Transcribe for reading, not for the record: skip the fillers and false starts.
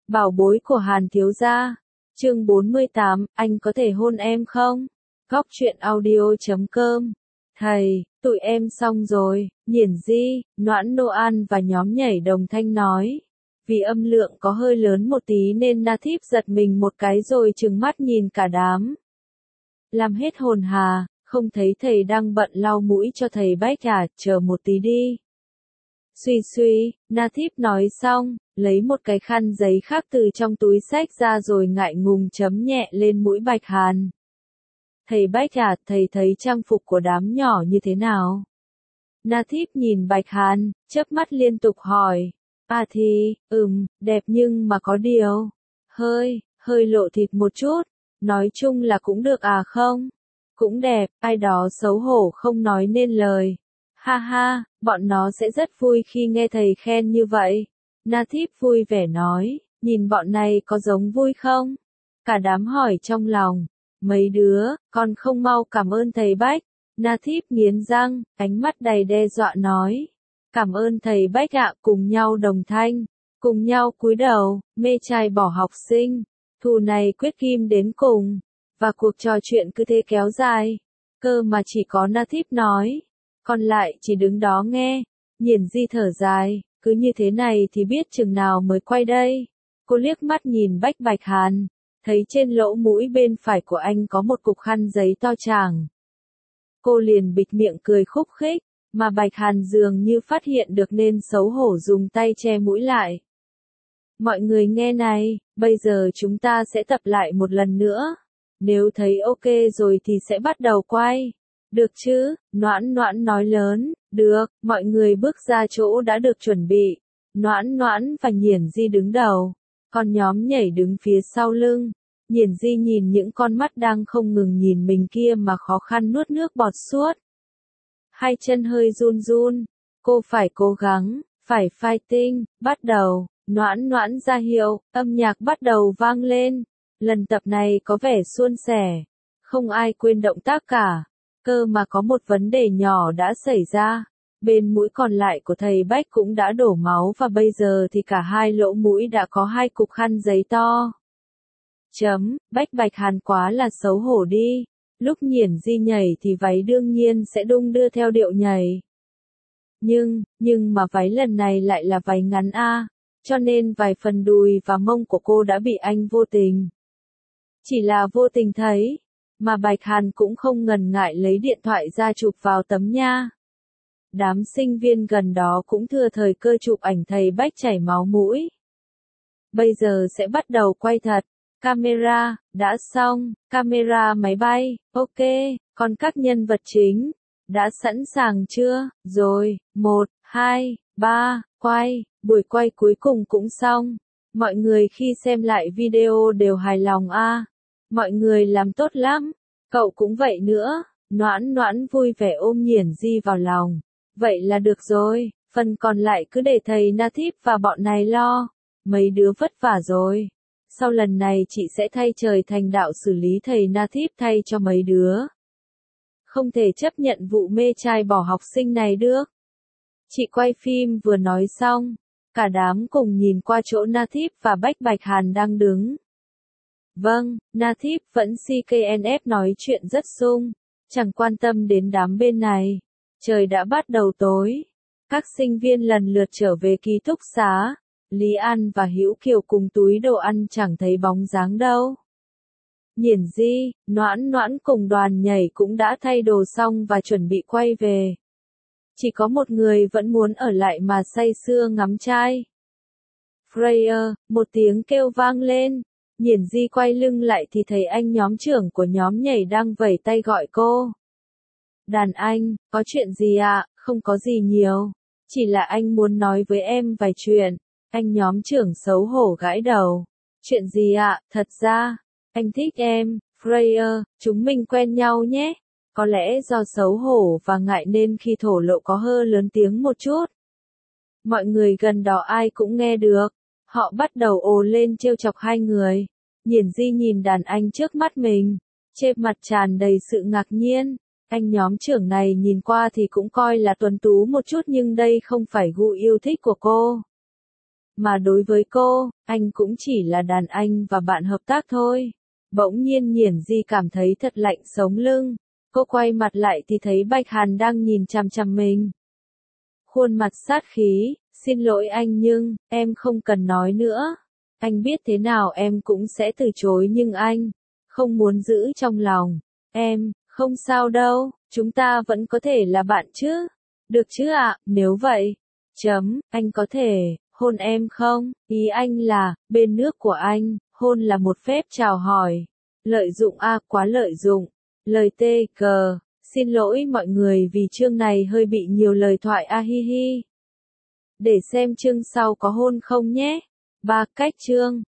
Bảo bối của Hàn thiếu gia. Chương 48, anh có thể hôn em không? Góc truyện audio.com. Thầy, tụi em xong rồi, Nhiển Di, Noãn Nô An và nhóm nhảy đồng thanh nói. Vì âm lượng có hơi lớn một tí nên Nathip giật mình một cái rồi trừng mắt nhìn cả đám. Làm hết hồn hà, không thấy thầy đang bận lau mũi cho thầy Bách à, chờ một tí đi. Suy, Nathip nói xong, lấy một cái khăn giấy khác từ trong túi xách ra rồi ngại ngùng chấm nhẹ lên mũi Bạch Hàn. Thầy Bách à, thầy thấy trang phục của đám nhỏ như thế nào? Nathip nhìn Bạch Hàn, chớp mắt liên tục hỏi. À thì, đẹp nhưng mà có điều. Hơi lộ thịt một chút. Nói chung là cũng được à không? Cũng đẹp, ai đó xấu hổ không nói nên lời. Ha ha, bọn nó sẽ rất vui khi nghe thầy khen như vậy. Nathip vui vẻ nói, nhìn bọn này có giống vui không? Cả đám hỏi trong lòng, mấy đứa, con không mau cảm ơn thầy Bách. Nathip nghiến răng, ánh mắt đầy đe dọa nói. Cảm ơn thầy Bách ạ, cùng nhau đồng thanh, cùng nhau cúi đầu, mê trai bỏ học sinh. Thù này quyết kim đến cùng. Và cuộc trò chuyện cứ thế kéo dài. Cơ mà chỉ có Nathip nói. Còn lại chỉ đứng đó nghe. Nhiển Di thở dài. Cứ như thế này thì biết chừng nào mới quay đây. Cô liếc mắt nhìn Bạch Hàn. Thấy trên lỗ mũi bên phải của anh có một cục khăn giấy to chàng. Cô liền bịt miệng cười khúc khích. Mà Bạch Hàn dường như phát hiện được nên xấu hổ dùng tay che mũi lại. Mọi người nghe này, bây giờ chúng ta sẽ tập lại một lần nữa. Nếu thấy ok rồi thì sẽ bắt đầu quay. Được chứ? Noãn nói lớn. Được, mọi người bước ra chỗ đã được chuẩn bị. Noãn và Nhiển Di đứng đầu. Còn nhóm nhảy đứng phía sau lưng. Nhiển Di nhìn những con mắt đang không ngừng nhìn mình kia mà khó khăn nuốt nước bọt suốt. Hai chân hơi run. Cô phải cố gắng, phải fighting, bắt đầu. Noãn ra hiệu, âm nhạc bắt đầu vang lên. Lần tập này có vẻ suôn sẻ. Không ai quên động tác cả. Cơ mà có một vấn đề nhỏ đã xảy ra. Bên mũi còn lại của thầy Bách cũng đã đổ máu và bây giờ thì cả hai lỗ mũi đã có hai cục khăn giấy to. Bạch Hàn quá là xấu hổ đi. Lúc Nhiển Di nhảy thì váy đương nhiên sẽ đung đưa theo điệu nhảy. Nhưng mà váy lần này lại là váy ngắn a. Cho nên vài phần đùi và mông của cô đã bị anh vô tình. Chỉ là vô tình thấy, mà Bạch Hàn cũng không ngần ngại lấy điện thoại ra chụp vào tấm nha. Đám sinh viên gần đó cũng thừa thời cơ chụp ảnh thầy Bách chảy máu mũi. Bây giờ sẽ bắt đầu quay thật. Camera, đã xong, camera máy bay, ok, còn các nhân vật chính, đã sẵn sàng chưa? Rồi, 1, 2, 3, quay. Buổi quay cuối cùng cũng xong. Mọi người khi xem lại video đều hài lòng a. Mọi người làm tốt lắm. Cậu cũng vậy nữa. Noãn vui vẻ ôm Nhiển Di vào lòng. Vậy là được rồi. Phần còn lại cứ để thầy Nathip và bọn này lo. Mấy đứa vất vả rồi. Sau lần này chị sẽ thay trời thành đạo xử lý thầy Nathip thay cho mấy đứa. Không thể chấp nhận vụ mê trai bỏ học sinh này được. Chị quay phim vừa nói xong. Cả đám cùng nhìn qua chỗ Nathip và Bạch Hàn đang đứng. Vâng, Nathip vẫn CKNF nói chuyện rất sung, chẳng quan tâm đến đám bên này. Trời đã bắt đầu tối. Các sinh viên lần lượt trở về ký túc xá. Lý An và Hữu Kiều cùng túi đồ ăn chẳng thấy bóng dáng đâu. Nhiển Di, Noãn cùng đoàn nhảy cũng đã thay đồ xong và chuẩn bị quay về. Chỉ có một người vẫn muốn ở lại mà say sưa ngắm trai. Freya, một tiếng kêu vang lên. Nhiển Di quay lưng lại thì thấy anh nhóm trưởng của nhóm nhảy đang vẩy tay gọi cô. Đàn anh, có chuyện gì ạ? Không có gì nhiều. Chỉ là anh muốn nói với em vài chuyện. Anh nhóm trưởng xấu hổ gãi đầu. Chuyện gì ạ? Thật ra, anh thích em, Freya, chúng mình quen nhau nhé. Có lẽ do xấu hổ và ngại nên khi thổ lộ có hơi lớn tiếng một chút. Mọi người gần đó ai cũng nghe được. Họ bắt đầu ồ lên trêu chọc hai người. Nhiển Di nhìn đàn anh trước mắt mình. Trên mặt tràn đầy sự ngạc nhiên. Anh nhóm trưởng này nhìn qua thì cũng coi là tuấn tú một chút nhưng đây không phải gu yêu thích của cô. Mà đối với cô, anh cũng chỉ là đàn anh và bạn hợp tác thôi. Bỗng nhiên Nhiển Di cảm thấy thật lạnh sống lưng. Cô quay mặt lại thì thấy Bạch Hàn đang nhìn chằm chằm mình. Khuôn mặt sát khí, xin lỗi anh nhưng, em không cần nói nữa. Anh biết thế nào em cũng sẽ từ chối nhưng anh, không muốn giữ trong lòng. Em, không sao đâu, chúng ta vẫn có thể là bạn chứ. Được chứ ạ, nếu vậy. Anh có thể, hôn em không? Ý anh là, bên nước của anh, hôn là một phép chào hỏi. Lợi dụng quá lợi dụng. Lời tê cờ. Xin lỗi mọi người vì chương này hơi bị nhiều lời thoại hi hi. Để xem chương sau có hôn không nhé. 3 cách chương.